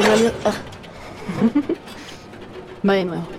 en realidad... Va de nuevo.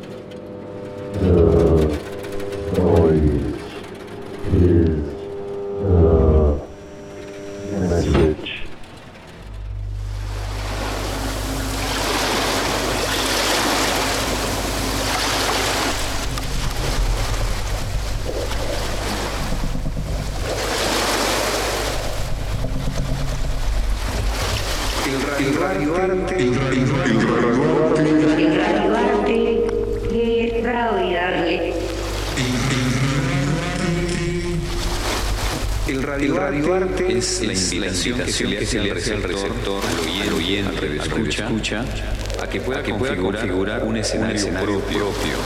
El radioarte es la invitación que se le hace al receptor, al oyente, al escucha, a que pueda configurar un escenario propio.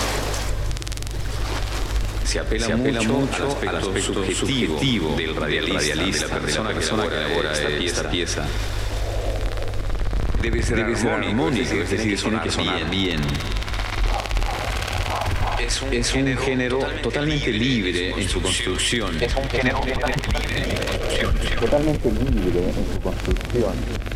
Se apela mucho al aspecto subjetivo del radialista, de la persona que elabora esta pieza. Debe ser armónico, es decir, tiene que sonar bien. Es un género totalmente libre en su construcción. Totalmente libre en su construcción.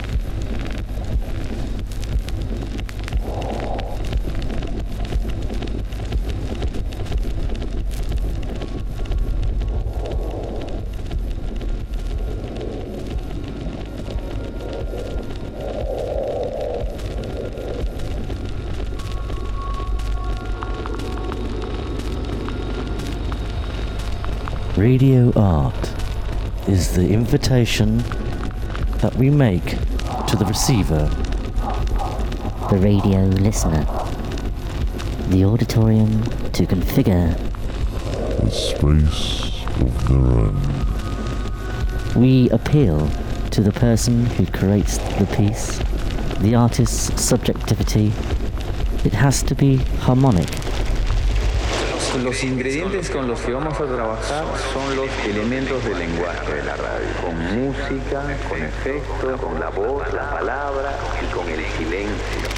Radio art is the invitation that we make to the receiver, the radio listener, the auditorium to configure a space of their own. We appeal to the person who creates the piece, the artist's subjectivity. It has to be harmonic. Los ingredientes con los que vamos a trabajar son los elementos del lenguaje de la radio, con música, con efectos, con la voz, la palabra y con el silencio.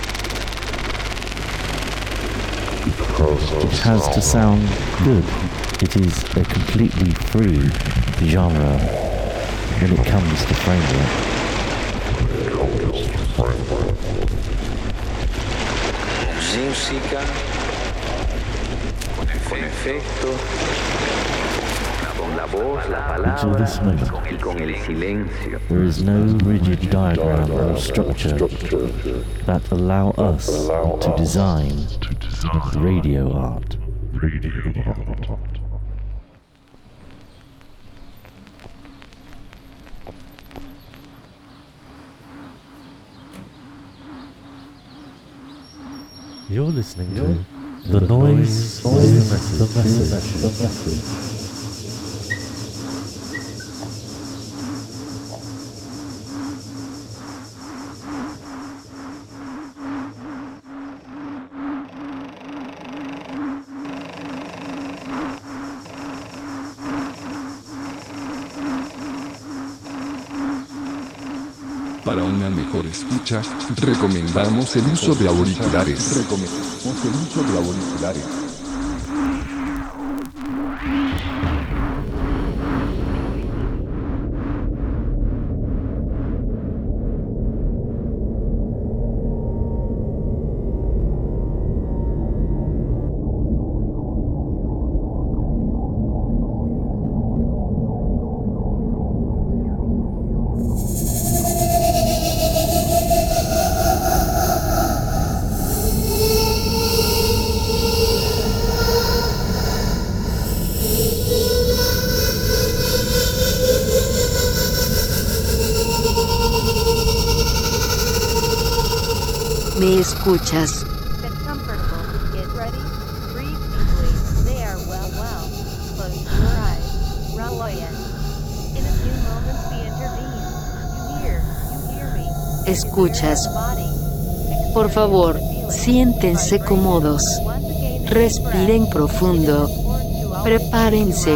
It has to sound good. It is a completely free genre when it comes to framework. Música, con efectos, con la voz, la palabra y con el silencio. There is no rigid diagram or structure that allow us to design radio art. You're listening to The Noise is the Message. Para una mejor escucha, recomendamos el uso de auriculares. ¿Me escuchas? ¿Escuchas? Por favor, siéntense cómodos. Respiren profundo. Prepárense.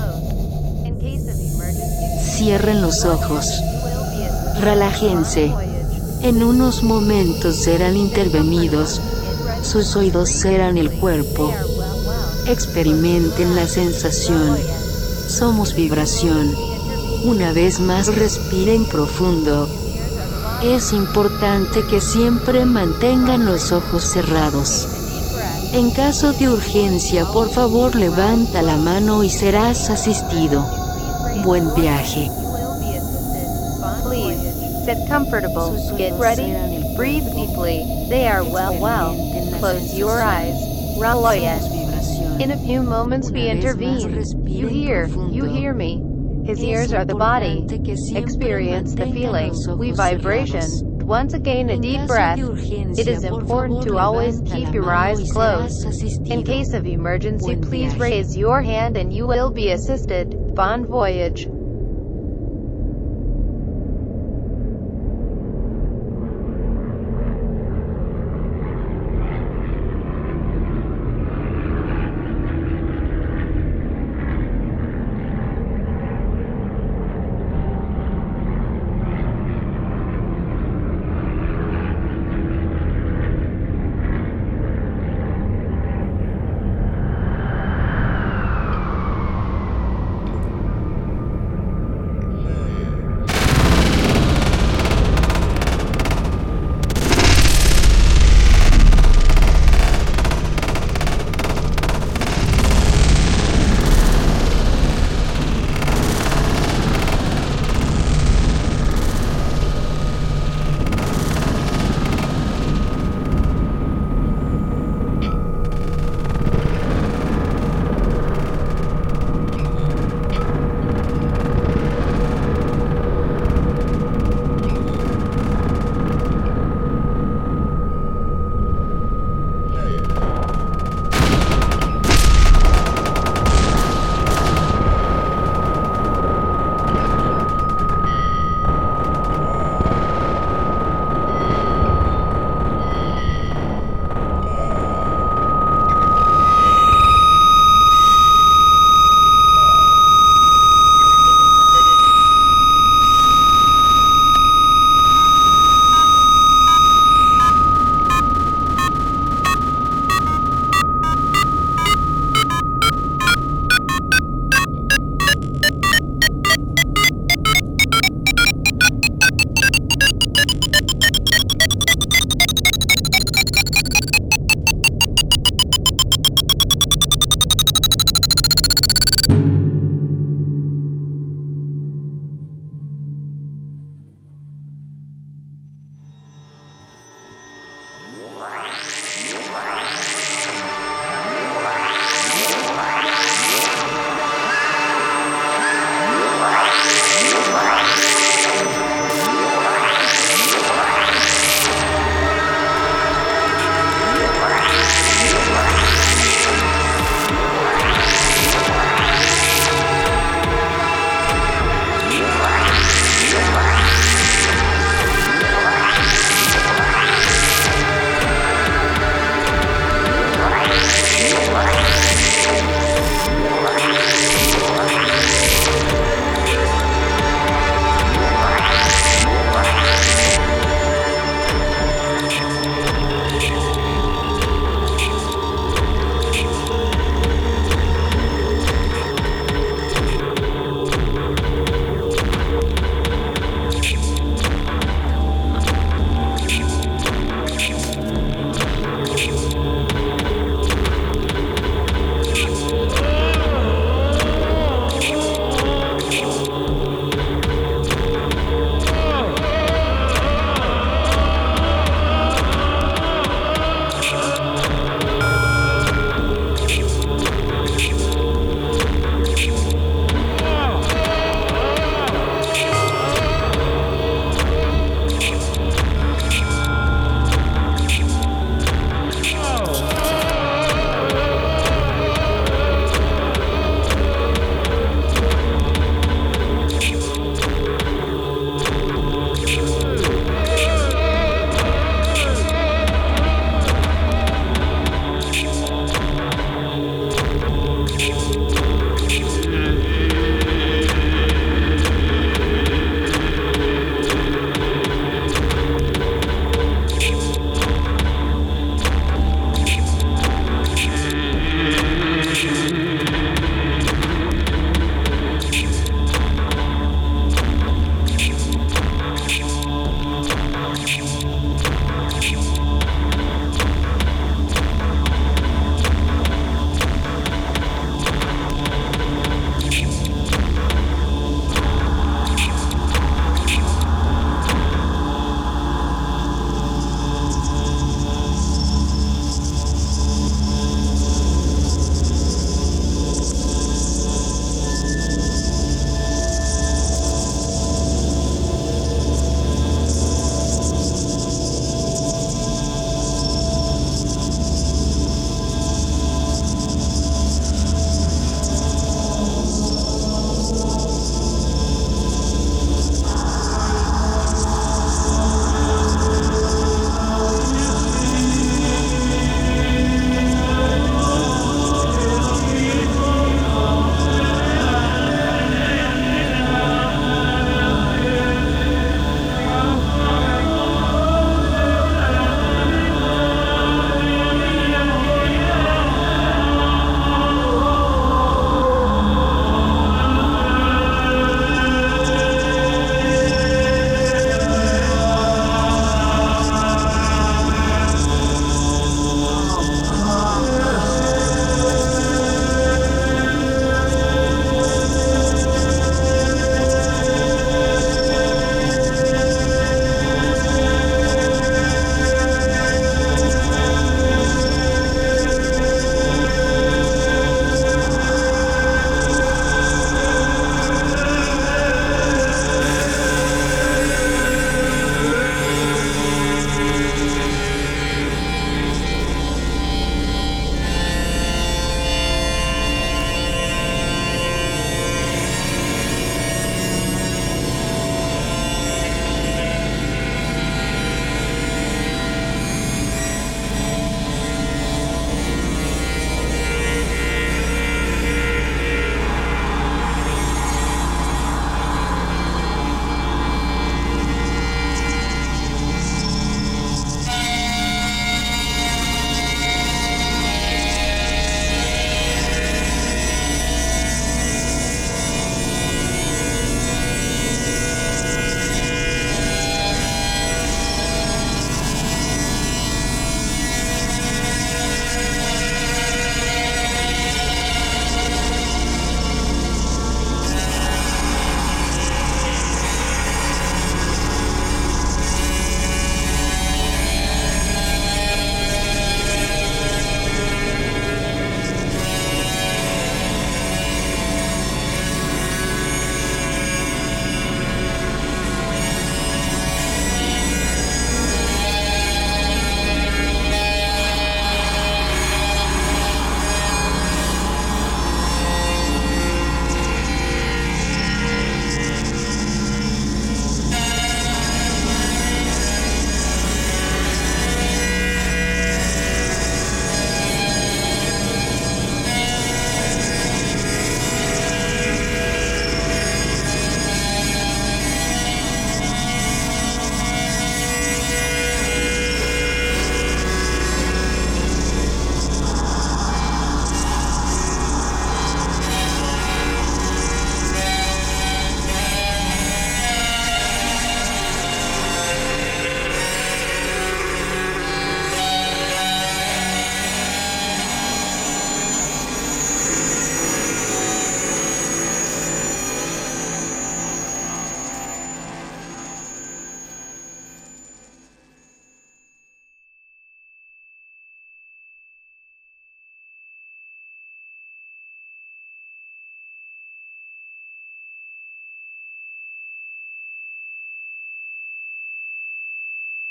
Cierren los ojos. Relájense. En unos momentos serán intervenidos. Sus oídos serán el cuerpo. Experimenten la sensación. Somos vibración. Una vez más respiren profundo. Es importante que siempre mantengan los ojos cerrados. En caso de urgencia, por favor levanta la mano y serás asistido. Buen viaje. Please, sit comfortable, get ready, breathe deeply, they are well, close your eyes, Raloya. In a few moments we intervene, you hear me. His ears are the body, experience the feeling, we vibration. Once again a deep breath. It is important to always keep your eyes closed. In case of emergency, please raise your hand and you will be assisted. Bon voyage.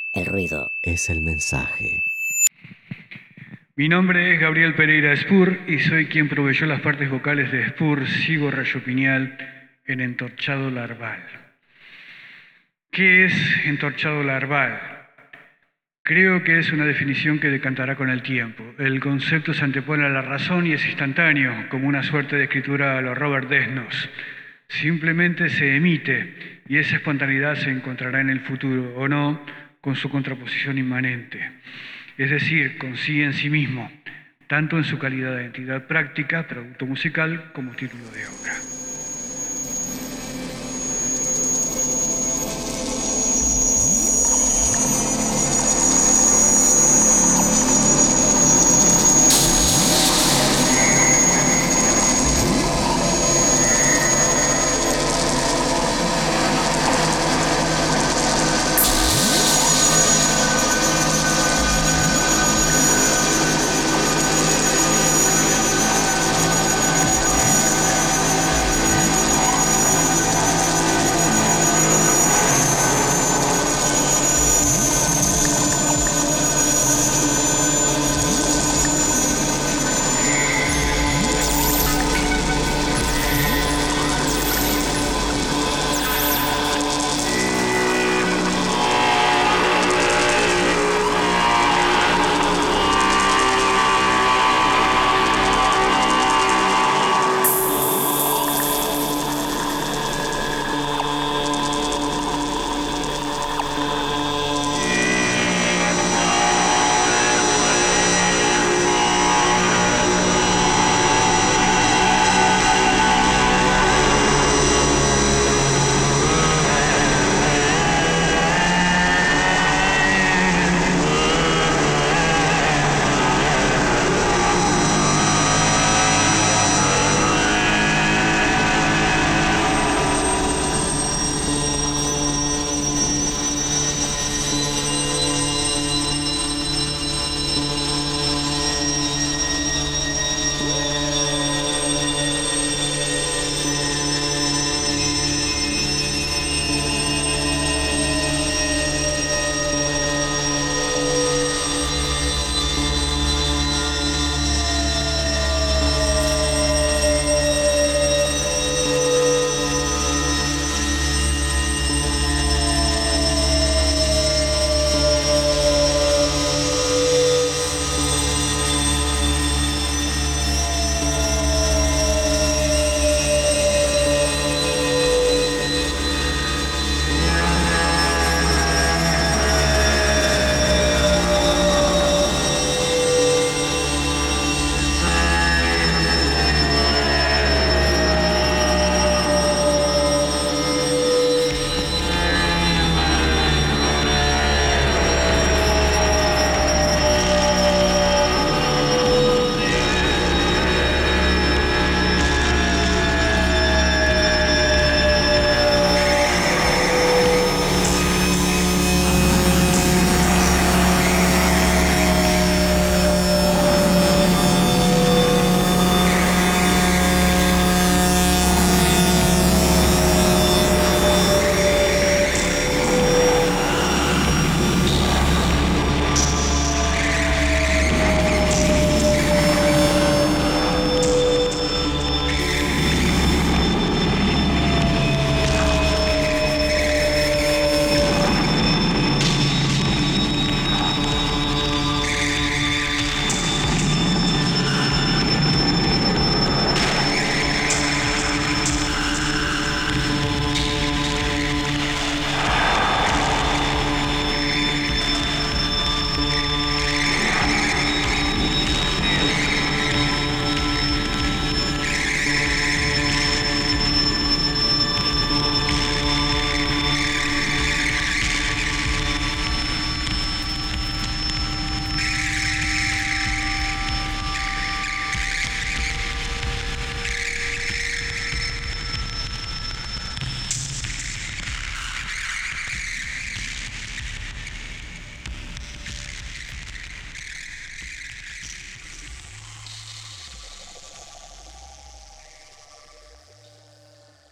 El ruido es el mensaje. Mi nombre es Gabriel Pereira Spur y soy quien proveyó las partes vocales de Spur, Sigo Rayo Piñal en Entorchado Larval. ¿Qué es entorchado larval? Creo que es una definición que decantará con el tiempo. El concepto se antepone a la razón y es instantáneo, como una suerte de escritura a lo Robert Desnos. Simplemente se emite y esa espontaneidad se encontrará en el futuro, o no, con su contraposición inmanente. Es decir, consigue en sí mismo, tanto en su calidad de entidad práctica, producto musical, como título de obra.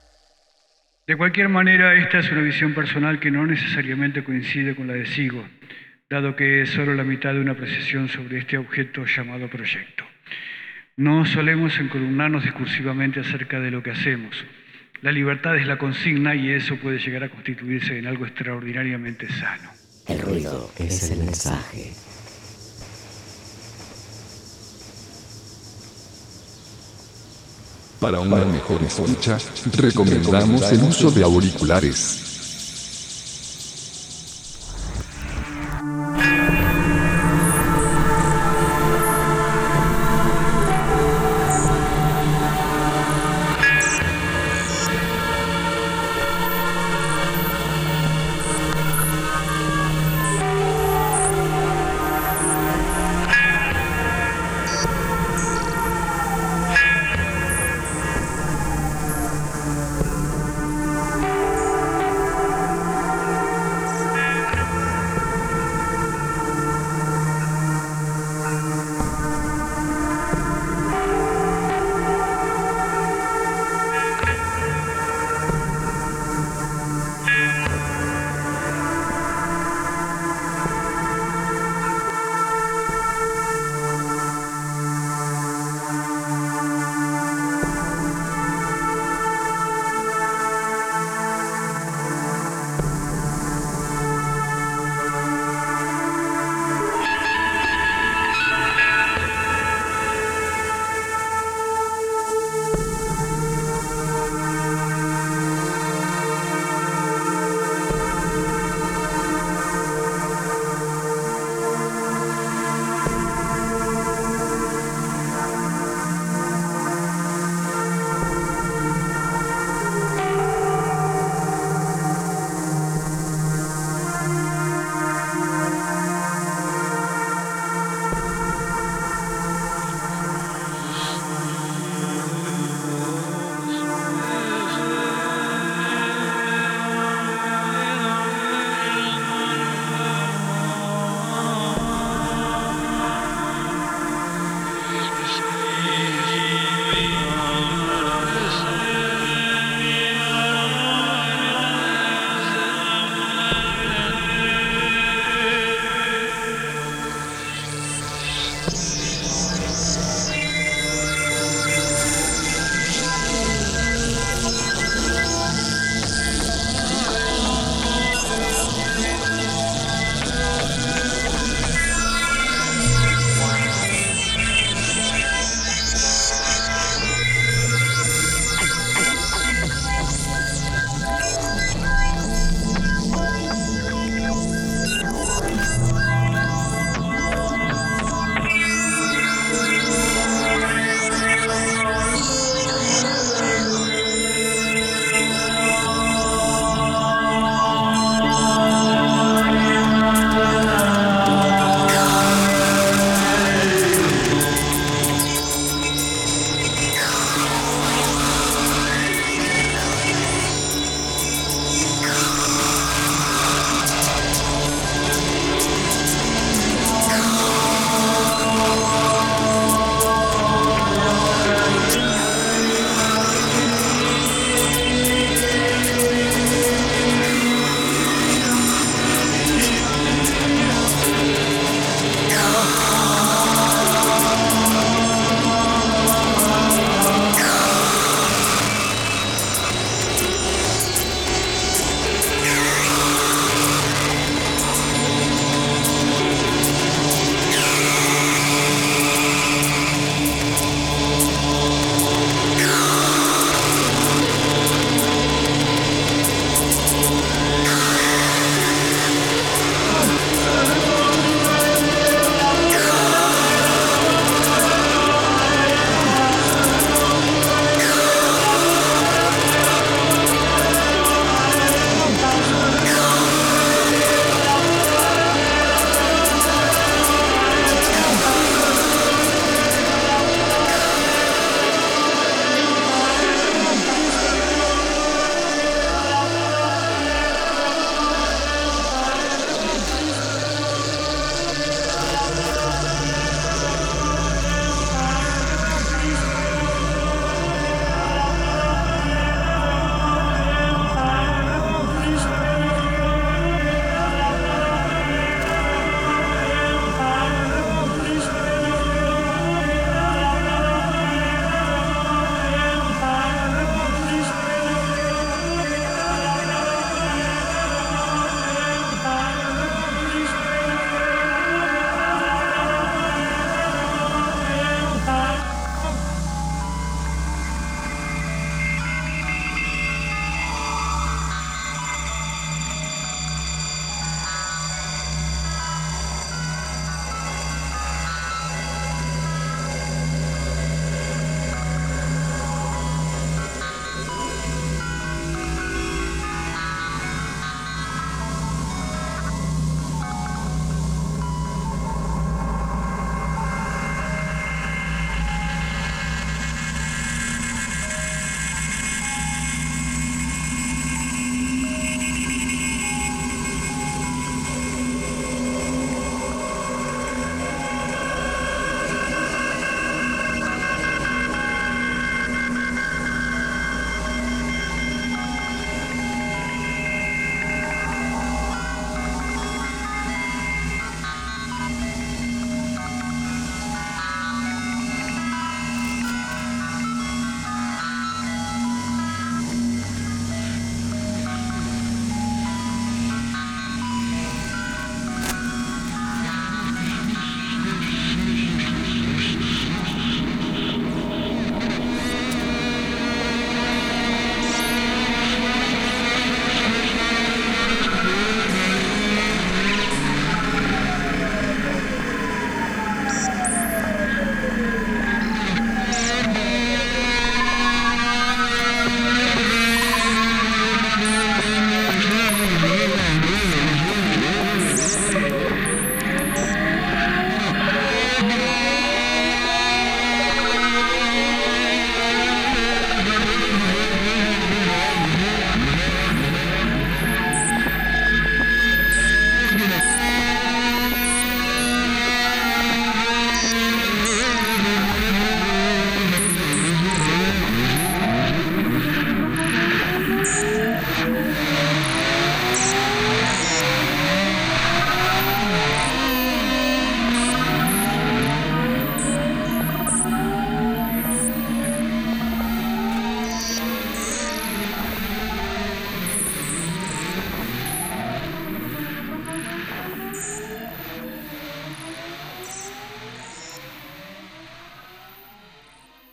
De cualquier manera, esta es una visión personal que no necesariamente coincide con la de Sigo. dado que es solo la mitad de una apreciación sobre este objeto llamado proyecto. No solemos encolumnarnos discursivamente acerca de lo que hacemos. La libertad es la consigna y eso puede llegar a constituirse en algo extraordinariamente sano. El ruido es el mensaje. Para una mejor escucha, recomendamos el uso de auriculares.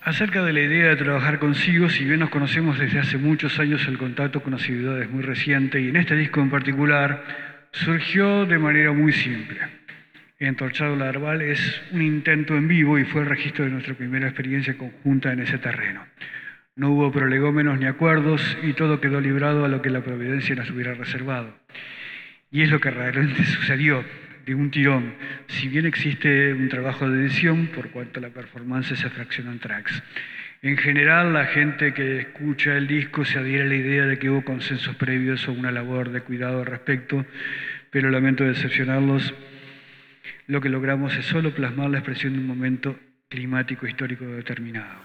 Acerca de la idea de trabajar consigo, si bien nos conocemos desde hace muchos años, el contacto con la ciudad es muy reciente y en este disco en particular surgió de manera muy simple. Entorchado Larval es un intento en vivo y fue el registro de nuestra primera experiencia conjunta en ese terreno. No hubo prolegómenos ni acuerdos y todo quedó librado a lo que la providencia nos hubiera reservado. Y es lo que realmente sucedió, de un tirón, si bien existe un trabajo de edición por cuanto la performance se fracciona en tracks. En general, la gente que escucha el disco se adhiere a la idea de que hubo consensos previos o una labor de cuidado al respecto, pero lamento decepcionarlos. Lo que logramos es solo plasmar la expresión de un momento climático histórico determinado.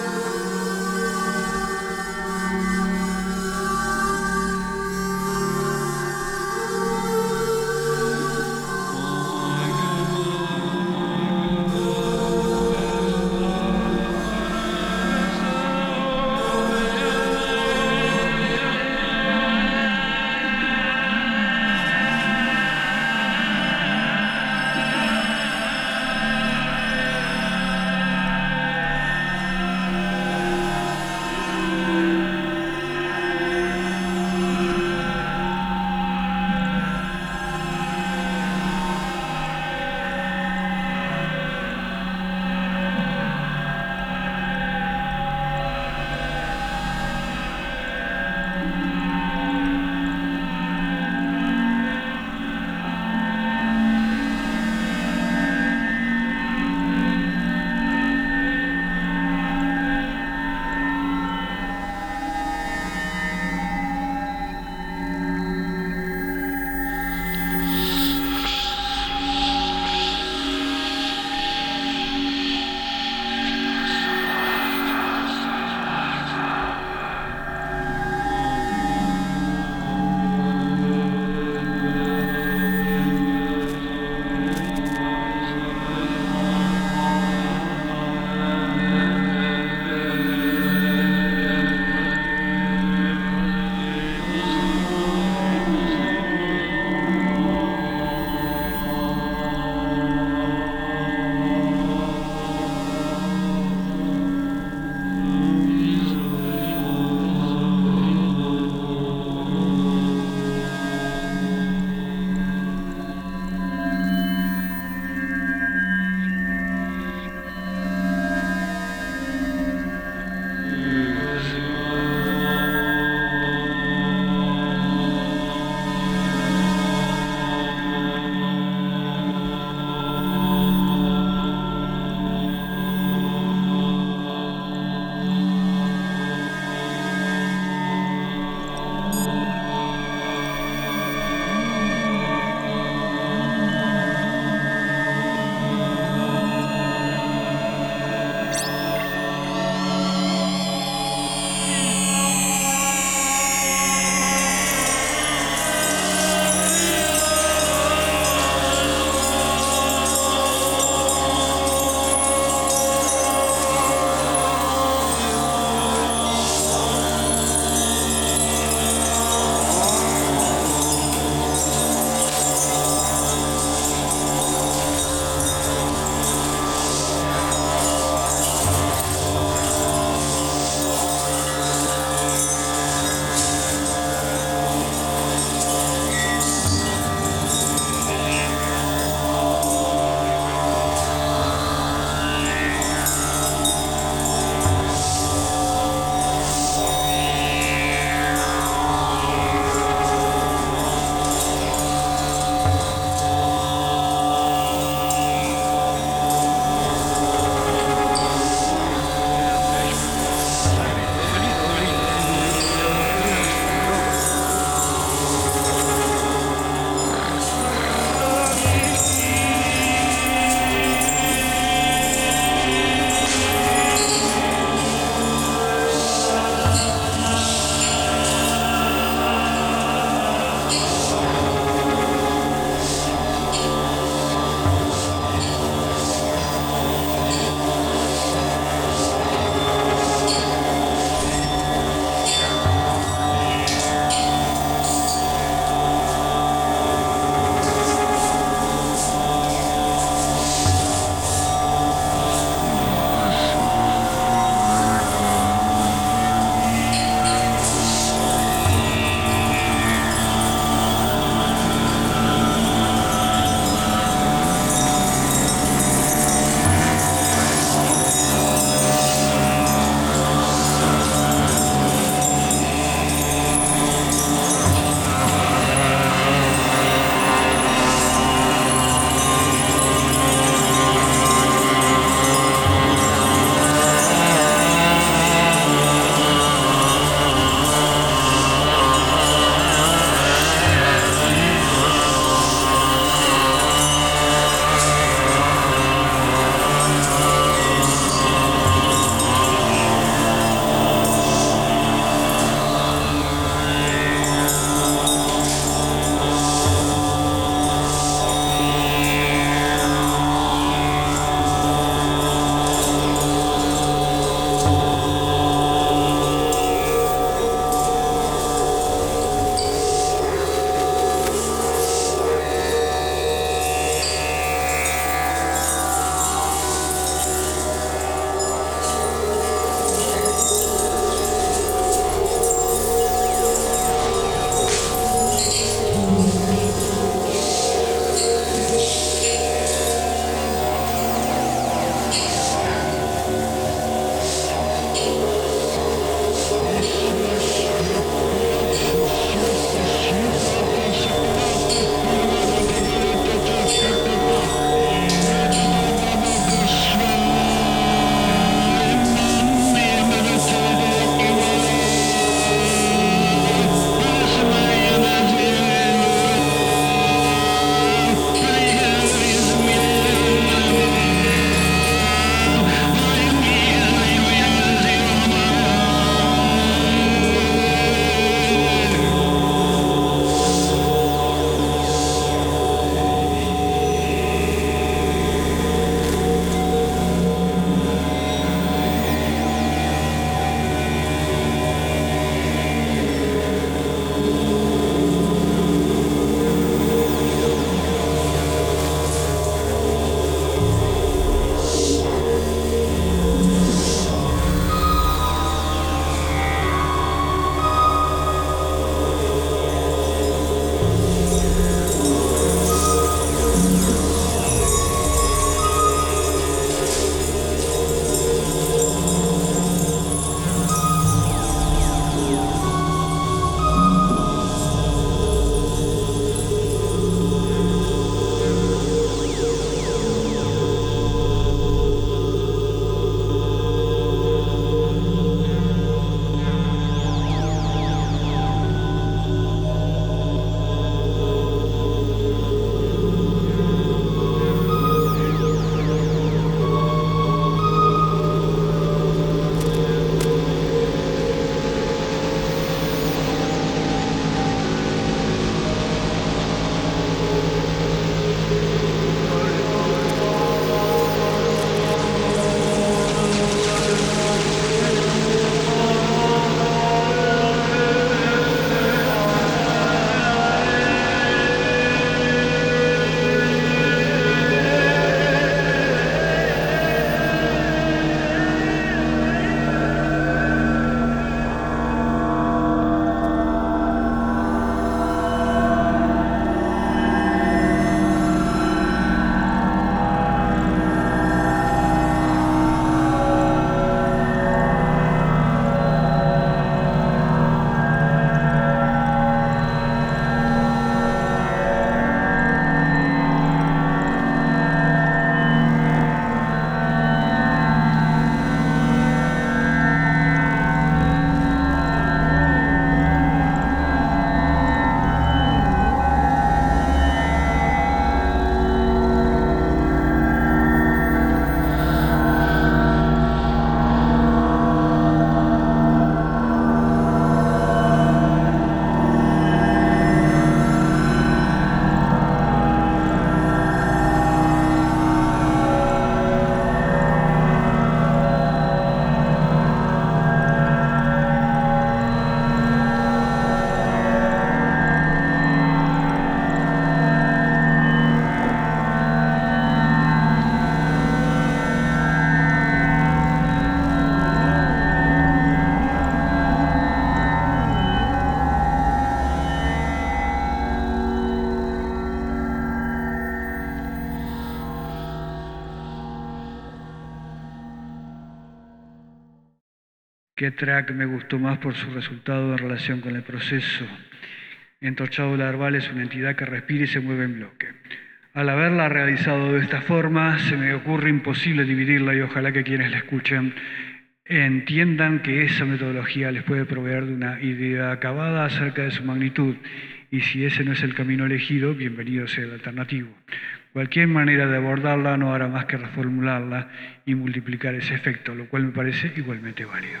¿Qué track me gustó más por su resultado en relación con el proceso? Entorchado Larval es una entidad que respira y se mueve en bloque. Al haberla realizado de esta forma, se me ocurre imposible dividirla y ojalá que quienes la escuchen entiendan que esa metodología les puede proveer de una idea acabada acerca de su magnitud. Y si ese no es el camino elegido, bienvenido sea el alternativo. Cualquier manera de abordarla no hará más que reformularla y multiplicar ese efecto, lo cual me parece igualmente válido.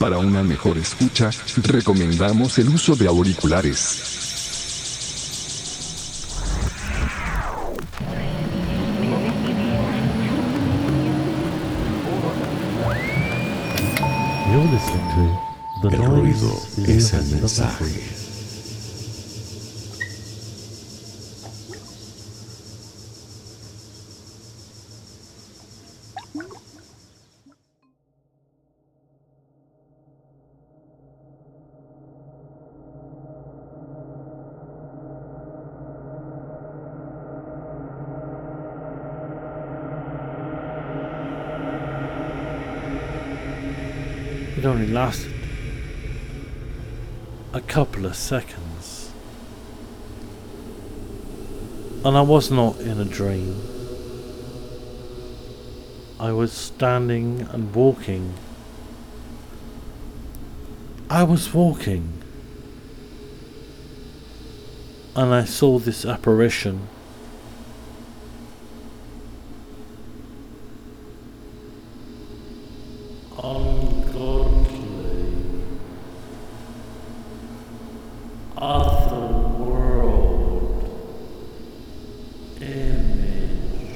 Para una mejor escucha, recomendamos el uso de auriculares. You're listening to The El Noise ruido is es el the mensaje. Message. It only lasted a couple of seconds, and I was not in a dream. I was standing and walking. I was walking, and I saw this apparition. Ungodly, otherworld image,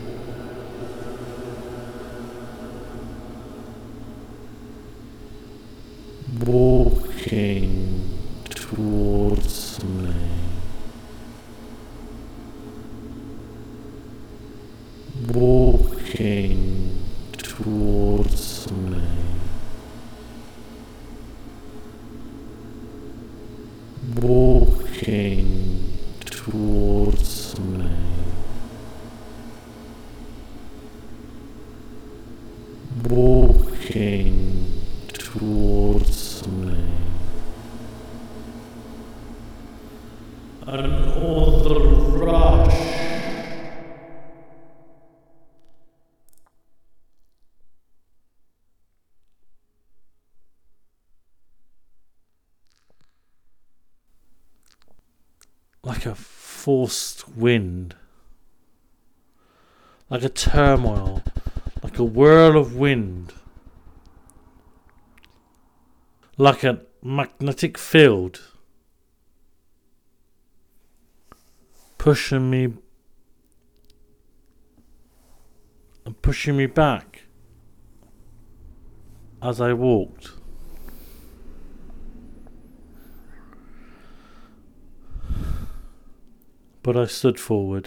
walking towards me. Walking towards me. Walking towards me. Walking towards me. And all the rush like a forced wind, like a turmoil, like a whirl of wind, like a magnetic field, pushing me and pushing me back as I walked. But I stood forward.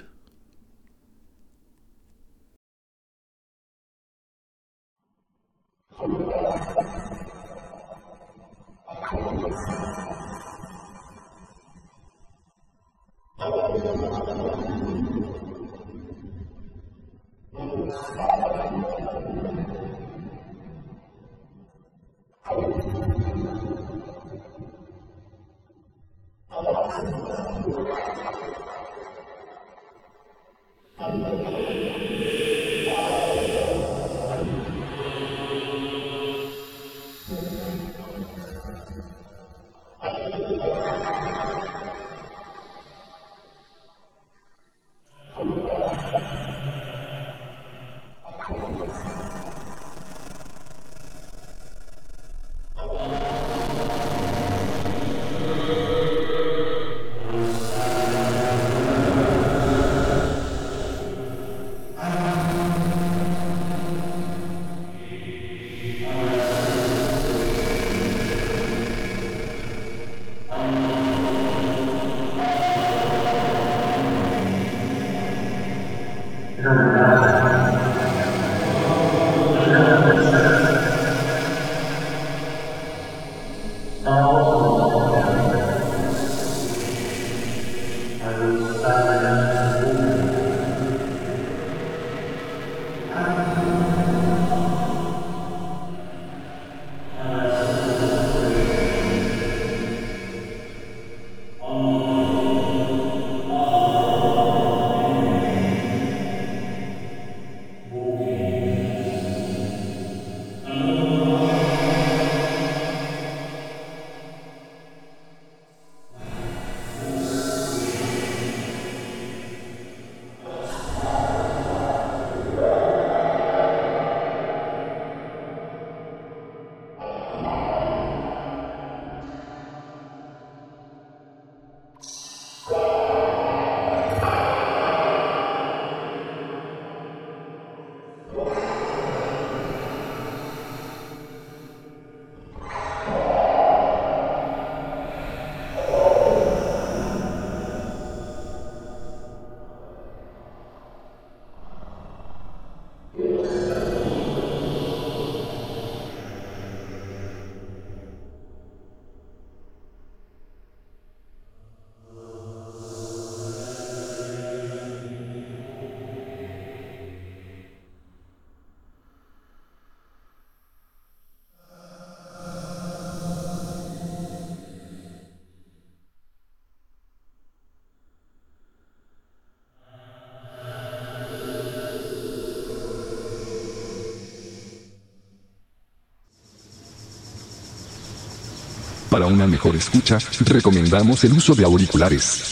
Para una mejor escucha, recomendamos el uso de auriculares.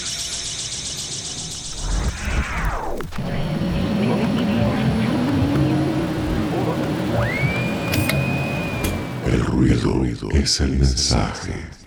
El ruido es el mensaje.